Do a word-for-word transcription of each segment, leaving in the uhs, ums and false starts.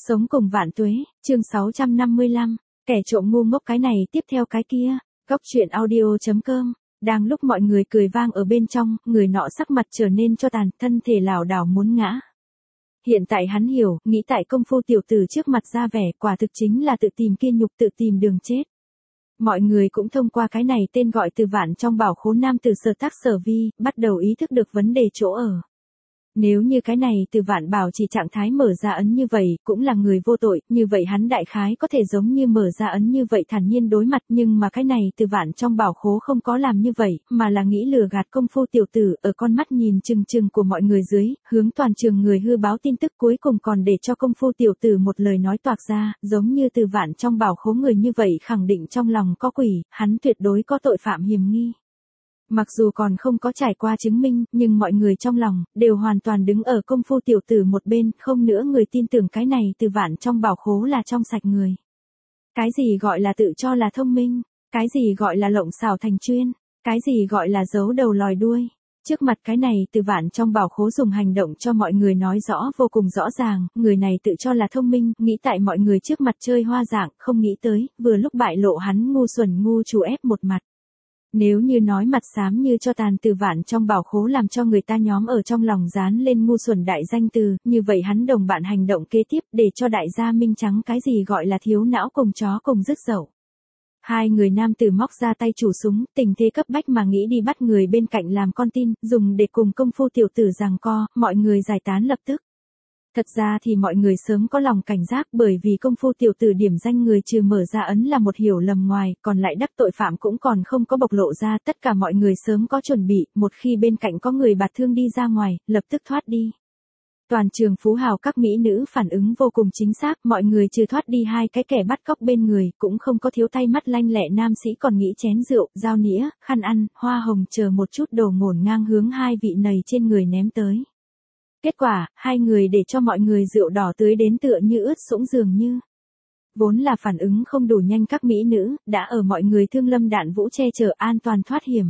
Sống cùng vạn tuế, chương sáu trăm năm mươi lăm, kẻ trộm ngu ngốc cái này tiếp theo cái kia, góc truyện audio chấm com. Đang lúc mọi người cười vang ở bên trong, người nọ sắc mặt trở nên cho tàn, thân thể lảo đảo muốn ngã. Hiện tại hắn hiểu, nghĩ tại công phu tiểu tử trước mặt ra vẻ, quả thực chính là tự tìm kiên nhục tự tìm đường chết. Mọi người cũng thông qua cái này tên gọi từ vạn trong bảo khố nam từ Sở Tác Sở Vi, bắt đầu ý thức được vấn đề chỗ ở. Nếu như cái này từ vạn bảo chỉ trạng thái mở ra ấn như vậy, cũng là người vô tội, như vậy hắn đại khái có thể giống như mở ra ấn như vậy thản nhiên đối mặt, nhưng mà cái này từ vạn trong bảo khố không có làm như vậy, mà là nghĩ lừa gạt công phu tiểu tử, ở con mắt nhìn chừng chừng của mọi người dưới, hướng toàn trường người hư báo tin tức, cuối cùng còn để cho công phu tiểu tử một lời nói toạc ra, giống như từ vạn trong bảo khố người như vậy khẳng định trong lòng có quỷ, hắn tuyệt đối có tội phạm hiểm nghi. Mặc dù còn không có trải qua chứng minh, nhưng mọi người trong lòng, đều hoàn toàn đứng ở công phu tiểu tử một bên, không nữa người tin tưởng cái này từ vạn trong bảo khố là trong sạch người. Cái gì gọi là tự cho là thông minh, cái gì gọi là lộng xảo thành chuyên, cái gì gọi là giấu đầu lòi đuôi. Trước mặt cái này từ vạn trong bảo khố dùng hành động cho mọi người nói rõ vô cùng rõ ràng, người này tự cho là thông minh, nghĩ tại mọi người trước mặt chơi hoa dạng, không nghĩ tới, vừa lúc bại lộ hắn ngu xuẩn ngu chủ ép một mặt. Nếu như nói mặt xám như cho tàn từ vạn trong bảo khố làm cho người ta nhóm ở trong lòng dán lên ngu xuẩn đại danh từ, như vậy hắn đồng bạn hành động kế tiếp để cho đại gia minh trắng cái gì gọi là thiếu não cùng chó cùng dứt dậu. Hai người nam tử móc ra tay chủ súng, tình thế cấp bách mà nghĩ đi bắt người bên cạnh làm con tin, dùng để cùng công phu tiểu tử giằng co, mọi người giải tán lập tức. Thật ra thì mọi người sớm có lòng cảnh giác bởi vì công phu tiểu tử điểm danh người trừ mở ra ấn là một hiểu lầm ngoài, còn lại đắc tội phạm cũng còn không có bộc lộ ra, tất cả mọi người sớm có chuẩn bị, một khi bên cạnh có người bạt thương đi ra ngoài, lập tức thoát đi. Toàn trường phú hào các mỹ nữ phản ứng vô cùng chính xác, mọi người trừ thoát đi hai cái kẻ bắt cóc bên người, cũng không có thiếu tay mắt lanh lẹ nam sĩ còn nghĩ chén rượu, dao nĩa, khăn ăn, hoa hồng chờ một chút đồ ngổn ngang hướng hai vị này trên người ném tới. Kết quả, hai người để cho mọi người rượu đỏ tưới đến tựa như ướt sũng dường như. Vốn là phản ứng không đủ nhanh các mỹ nữ, đã ở mọi người thương lâm đạn vũ che chở an toàn thoát hiểm.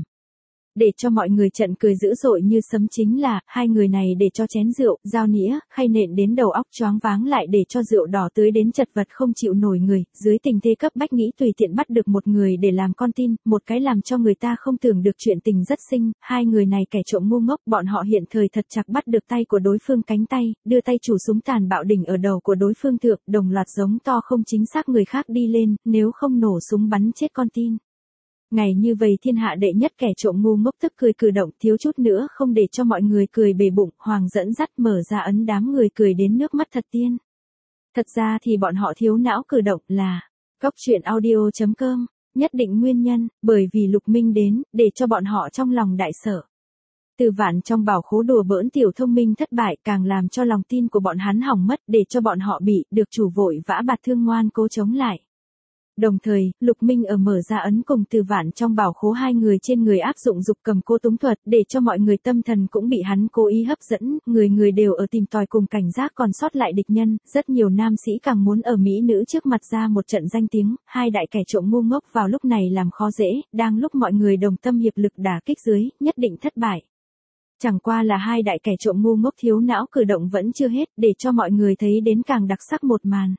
Để cho mọi người trận cười dữ dội như sấm chính là, hai người này để cho chén rượu, dao nĩa, khay nện đến đầu óc choáng váng lại để cho rượu đỏ tưới đến chật vật không chịu nổi người, dưới tình thế cấp bách nghĩ tùy tiện bắt được một người để làm con tin, một cái làm cho người ta không tưởng được chuyện tình rất xinh, hai người này kẻ trộm ngu ngốc, bọn họ hiện thời thật chặt bắt được tay của đối phương cánh tay, đưa tay chủ súng tàn bạo đỉnh ở đầu của đối phương thượng, đồng loạt giống to không chính xác người khác đi lên, nếu không nổ súng bắn chết con tin. Ngày như vậy thiên hạ đệ nhất kẻ trộm ngu ngốc tức cười cử động thiếu chút nữa không để cho mọi người cười bể bụng, Hoàng dẫn dắt mở ra ấn đám người cười đến nước mắt thật tiên. Thật ra thì bọn họ thiếu não cử động là, góc truyện audio chấm com, nhất định nguyên nhân, bởi vì Lục Minh đến, để cho bọn họ trong lòng đại sợ. Từ vạn trong bảo khố đùa bỡn tiểu thông minh thất bại càng làm cho lòng tin của bọn hắn hỏng mất để cho bọn họ bị, được chủ vội vã bạt thương ngoan cố chống lại. Đồng thời, Lục Minh ở mở ra ấn cùng từ vạn trong bảo khố hai người trên người áp dụng dục cầm cô túng thuật để cho mọi người tâm thần cũng bị hắn cố ý hấp dẫn, người người đều ở tìm tòi cùng cảnh giác còn sót lại địch nhân, rất nhiều nam sĩ càng muốn ở mỹ nữ trước mặt ra một trận danh tiếng, hai đại kẻ trộm ngu ngốc vào lúc này làm khó dễ, đang lúc mọi người đồng tâm hiệp lực đả kích dưới, nhất định thất bại. Chẳng qua là hai đại kẻ trộm ngu ngốc thiếu não cử động vẫn chưa hết để cho mọi người thấy đến càng đặc sắc một màn.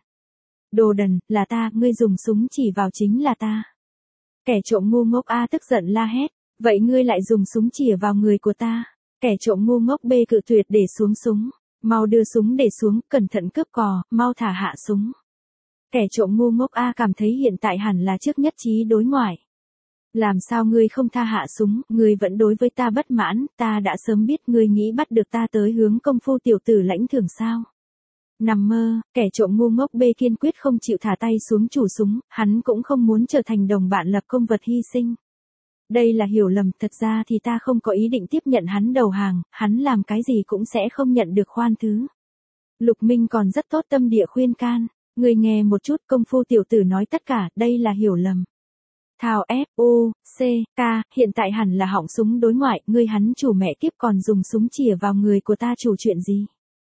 Đồ đần, là ta, ngươi dùng súng chỉ vào chính là ta. Kẻ trộm ngu ngốc A tức giận la hét, vậy ngươi lại dùng súng chĩa vào người của ta. Kẻ trộm ngu ngốc B cự tuyệt để xuống súng, mau đưa súng để xuống, cẩn thận cướp cò, mau thả hạ súng. Kẻ trộm ngu ngốc A cảm thấy hiện tại hẳn là trước nhất trí đối ngoại. Làm sao ngươi không tha hạ súng, ngươi vẫn đối với ta bất mãn, ta đã sớm biết ngươi nghĩ bắt được ta tới hướng công phu tiểu tử lãnh thưởng sao. Nằm mơ, kẻ trộm ngu ngốc B kiên quyết không chịu thả tay xuống chủ súng, hắn cũng không muốn trở thành đồng bạn lập công vật hy sinh. Đây là hiểu lầm, thật ra thì ta không có ý định tiếp nhận hắn đầu hàng, hắn làm cái gì cũng sẽ không nhận được khoan thứ. Lục Minh còn rất tốt tâm địa khuyên can, người nghe một chút công phu tiểu tử nói tất cả, đây là hiểu lầm. Thảo F, U, C, K, hiện tại hẳn là hỏng súng đối ngoại, ngươi hắn chủ mẹ kiếp còn dùng súng chĩa vào người của ta chủ chuyện gì.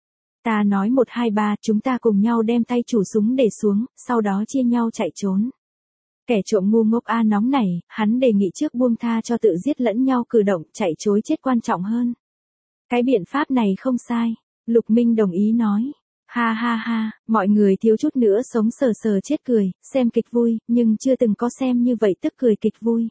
Ta nói một hai ba, chúng ta cùng nhau đem tay chủ súng để xuống, sau đó chia nhau chạy trốn. Kẻ trộm ngu ngốc A nóng này, hắn đề nghị trước buông tha cho tự giết lẫn nhau cử động, chạy trối chết quan trọng hơn. Cái biện pháp này không sai, Lục Minh đồng ý nói. Ha ha ha, mọi người thiếu chút nữa sống sờ sờ chết cười, xem kịch vui, nhưng chưa từng có xem như vậy tức cười kịch vui.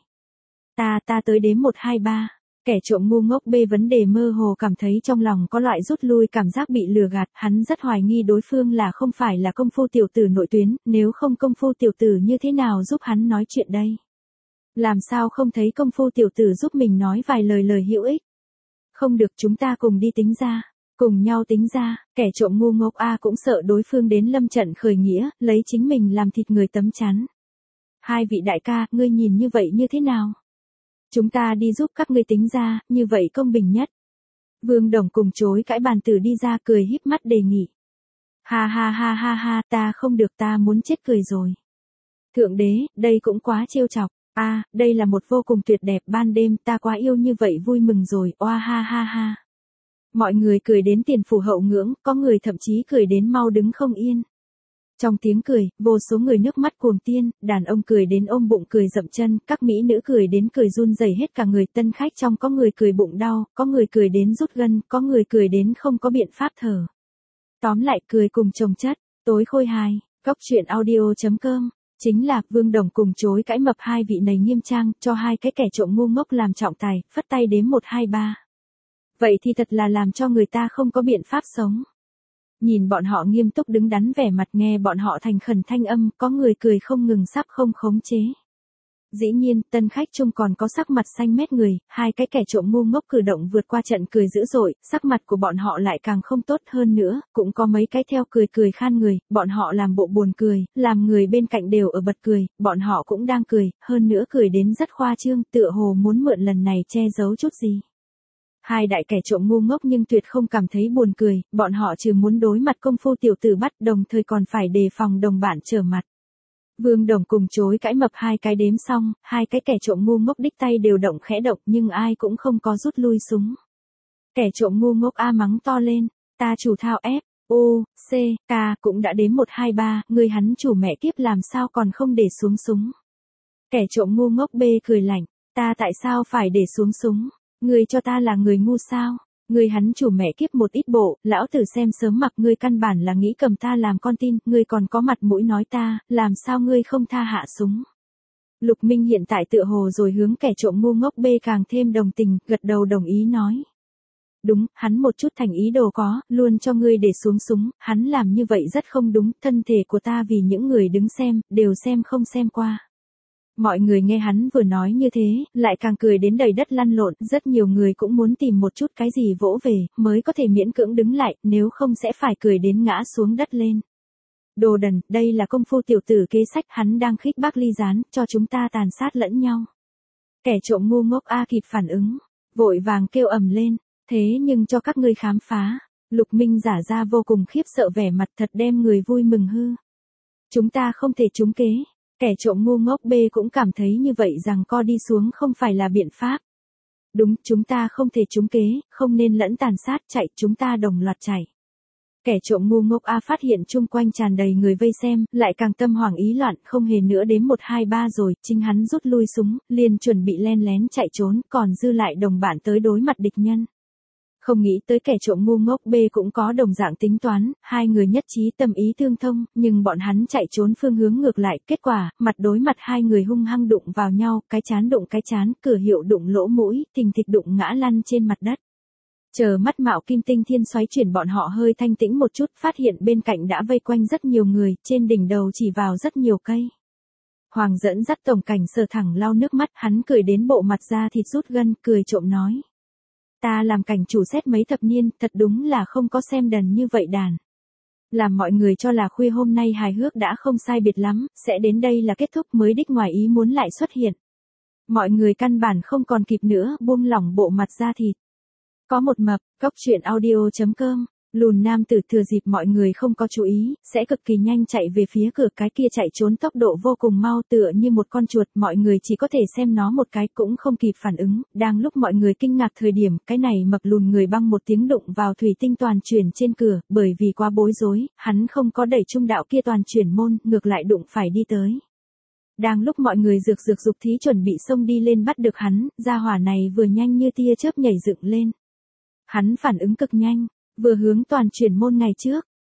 Ta ta tới đếm một hai ba. Kẻ trộm ngu ngốc B vấn đề mơ hồ cảm thấy trong lòng có loại rút lui cảm giác bị lừa gạt, hắn rất hoài nghi đối phương là không phải là công phu tiểu tử nội tuyến, nếu không công phu tiểu tử như thế nào giúp hắn nói chuyện đây? Làm sao không thấy công phu tiểu tử giúp mình nói vài lời lời hữu ích? Không được, chúng ta cùng đi tính ra. Cùng nhau tính ra, kẻ trộm ngu ngốc A cũng sợ đối phương đến lâm trận khởi nghĩa, lấy chính mình làm thịt người tấm chắn. Hai vị đại ca, ngươi nhìn như vậy như thế nào? Chúng ta đi giúp các ngươi tính ra, như vậy công bình nhất. Vương Đồng cùng chối cãi bàn tử đi ra cười híp mắt đề nghị. Ha ha ha ha ha, ta không được, ta muốn chết cười rồi. Thượng đế, đây cũng quá trêu chọc. A, à, đây là một vô cùng tuyệt đẹp ban đêm, ta quá yêu như vậy vui mừng rồi, oa ha ha ha. Mọi người cười đến tiền phủ hậu ngưỡng, có người thậm chí cười đến mau đứng không yên. Trong tiếng cười, vô số người nước mắt cuồng tiên, đàn ông cười đến ôm bụng cười dậm chân, các mỹ nữ cười đến cười run rẩy hết cả người, tân khách trong có người cười bụng đau, có người cười đến rút gân, có người cười đến không có biện pháp thở. Tóm lại cười cùng chồng chất, tối khôi hài, góc truyện audio chấm com. Chính là Vương Đồng cùng chối cãi mập hai vị này nghiêm trang, cho hai cái kẻ trộm ngu ngốc làm trọng tài, phất tay đếm một hai ba. Vậy thì thật là làm cho người ta không có biện pháp sống. Nhìn bọn họ nghiêm túc đứng đắn vẻ mặt, nghe bọn họ thành khẩn thanh âm, có người cười không ngừng sắp không khống chế. Dĩ nhiên, tân khách chung còn có sắc mặt xanh mét người, hai cái kẻ trộm ngu ngốc cử động vượt qua trận cười dữ dội, sắc mặt của bọn họ lại càng không tốt hơn nữa, cũng có mấy cái theo cười cười khan người, bọn họ làm bộ buồn cười, làm người bên cạnh đều ở bật cười, bọn họ cũng đang cười, hơn nữa cười đến rất khoa trương, tựa hồ muốn mượn lần này che giấu chút gì. Hai đại kẻ trộm ngu ngốc nhưng tuyệt không cảm thấy buồn cười, bọn họ trừ muốn đối mặt công phu tiểu tử bắt, đồng thời còn phải đề phòng đồng bạn trở mặt. Vương Đồng cùng chối cãi mập hai cái đếm xong, hai cái kẻ trộm ngu ngốc đích tay đều động khẽ động, nhưng ai cũng không có rút lui súng. Kẻ trộm ngu ngốc A mắng to lên, ta chủ thao F, O, C, K cũng đã đếm một hai ba, người hắn chủ mẹ kiếp làm sao còn không để xuống súng. Kẻ trộm ngu ngốc B cười lạnh, ta tại sao phải để xuống súng, người cho ta là người ngu sao? Ngươi hắn chủ mẹ kiếp một ít bộ, lão tử xem sớm mặc ngươi căn bản là nghĩ cầm ta làm con tin, ngươi còn có mặt mũi nói ta, làm sao ngươi không tha hạ súng. Lục Minh hiện tại tựa hồ rồi hướng kẻ trộm ngu ngốc B càng thêm đồng tình, gật đầu đồng ý nói. Đúng, hắn một chút thành ý đồ có, luôn cho ngươi để xuống súng, hắn làm như vậy rất không đúng, thân thể của ta vì những người đứng xem, đều xem không xem qua. Mọi người nghe hắn vừa nói như thế, lại càng cười đến đầy đất lăn lộn, rất nhiều người cũng muốn tìm một chút cái gì vỗ về, mới có thể miễn cưỡng đứng lại, nếu không sẽ phải cười đến ngã xuống đất lên. Đồ đần, đây là công phu tiểu tử kế sách, hắn đang khích bác ly gián, cho chúng ta tàn sát lẫn nhau. Kẻ trộm ngu ngốc A kịp phản ứng, vội vàng kêu ầm lên, thế nhưng cho các ngươi khám phá, Lục Minh giả ra vô cùng khiếp sợ vẻ mặt thật đem người vui mừng hư. Chúng ta không thể trúng kế. Kẻ trộm ngu ngốc B cũng cảm thấy như vậy rằng co đi xuống không phải là biện pháp. Đúng, chúng ta không thể trúng kế, không nên lẫn tàn sát, chạy, chúng ta đồng loạt chạy. Kẻ trộm ngu ngốc A phát hiện chung quanh tràn đầy người vây xem, lại càng tâm hoảng ý loạn, không hề nữa đến một hai ba rồi, chính hắn rút lui súng, liền chuẩn bị len lén chạy trốn, còn dư lại đồng bạn tới đối mặt địch nhân. Không nghĩ tới kẻ trộm ngu ngốc B cũng có đồng dạng tính toán, hai người nhất trí tâm ý tương thông, nhưng bọn hắn chạy trốn phương hướng ngược lại, kết quả, mặt đối mặt hai người hung hăng đụng vào nhau, cái chán đụng cái chán, cửa hiệu đụng lỗ mũi, thình thịch đụng ngã lăn trên mặt đất. Chờ mắt mạo kim tinh thiên xoáy chuyển bọn họ hơi thanh tĩnh một chút, phát hiện bên cạnh đã vây quanh rất nhiều người, trên đỉnh đầu chỉ vào rất nhiều cây. Hoàng dẫn dắt tổng cảnh Sở thẳng lau nước mắt, hắn cười đến bộ mặt da thịt rút gân, cười trộm nói. Ta làm cảnh chủ xét mấy thập niên, thật đúng là không có xem đần như vậy đàn. Làm mọi người cho là khuya hôm nay hài hước đã không sai biệt lắm, sẽ đến đây là kết thúc mới đích ngoài ý muốn lại xuất hiện. Mọi người căn bản không còn kịp nữa, buông lỏng bộ mặt da thịt. Có một mập, góc truyện audio chấm com. Lùn nam tử thừa dịp mọi người không có chú ý, sẽ cực kỳ nhanh chạy về phía cửa, cái kia chạy trốn tốc độ vô cùng mau tựa như một con chuột, mọi người chỉ có thể xem nó một cái cũng không kịp phản ứng, đang lúc mọi người kinh ngạc thời điểm, cái này mập lùn người băng một tiếng đụng vào thủy tinh toàn chuyển trên cửa, bởi vì quá bối rối, hắn không có đẩy trung đạo kia toàn chuyển môn, ngược lại đụng phải đi tới. Đang lúc mọi người rược rược dục thí chuẩn bị xông đi lên bắt được hắn, gia hỏa này vừa nhanh như tia chớp nhảy dựng lên. Hắn phản ứng cực nhanh. Vừa hướng toàn chuyển môn ngày trước,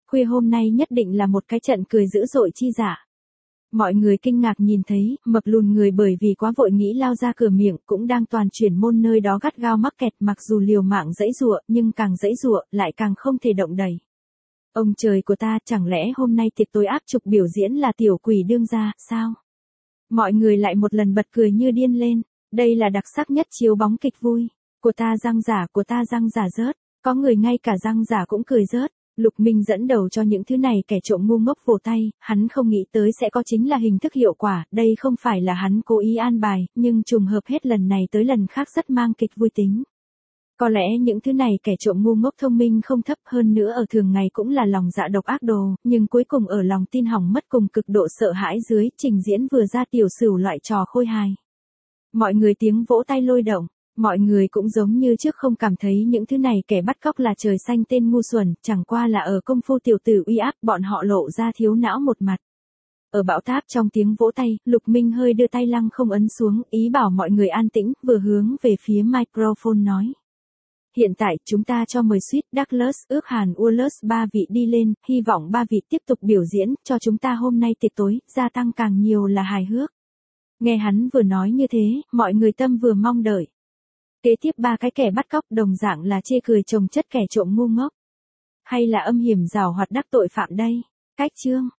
Khuya hôm nay nhất định là một cái trận cười dữ dội chi giả. Mọi người kinh ngạc nhìn thấy, mập lùn người bởi vì quá vội nghĩ lao ra cửa miệng cũng đang toàn chuyển môn nơi đó gắt gao mắc kẹt, mặc dù liều mạng giãy giụa nhưng càng giãy giụa lại càng không thể động đậy. Ông trời của ta, chẳng lẽ hôm nay tiệc tối áp trục biểu diễn là tiểu quỷ đương gia, sao? Mọi người lại một lần bật cười như điên lên, đây là đặc sắc nhất chiếu bóng kịch vui. Của ta răng giả, của ta răng giả rớt, có người ngay cả răng giả cũng cười rớt. Lục Minh dẫn đầu cho những thứ này kẻ trộm ngu ngốc vồ tay, hắn không nghĩ tới sẽ có chính là hình thức hiệu quả, đây không phải là hắn cố ý an bài, nhưng trùng hợp hết lần này tới lần khác rất mang kịch vui tính. Có lẽ những thứ này kẻ trộm ngu ngốc thông minh không thấp, hơn nữa ở thường ngày cũng là lòng dạ độc ác đồ, nhưng cuối cùng ở lòng tin hỏng mất cùng cực độ sợ hãi dưới, trình diễn vừa ra tiểu sửu loại trò khôi hài. Mọi người tiếng vỗ tay lôi động. Mọi người cũng giống như trước không cảm thấy những thứ này kẻ bắt cóc là trời xanh tên ngu xuẩn, chẳng qua là ở công phu tiểu tử uy áp, bọn họ lộ ra thiếu não một mặt. Ở bão táp trong tiếng vỗ tay, Lục Minh hơi đưa tay lăng không ấn xuống, ý bảo mọi người an tĩnh, vừa hướng về phía microphone nói. Hiện tại, chúng ta cho mời Sweet Douglas, ước Hàn Ullus ba vị đi lên, hy vọng ba vị tiếp tục biểu diễn, cho chúng ta hôm nay tiệc tối, gia tăng càng nhiều là hài hước. Nghe hắn vừa nói như thế, mọi người tâm vừa mong đợi. Kế tiếp ba cái kẻ bắt cóc đồng dạng là chê cười chồng chất kẻ trộm ngu ngốc. Hay là âm hiểm giảo hoạt đắc tội phạm đây? Cách chương.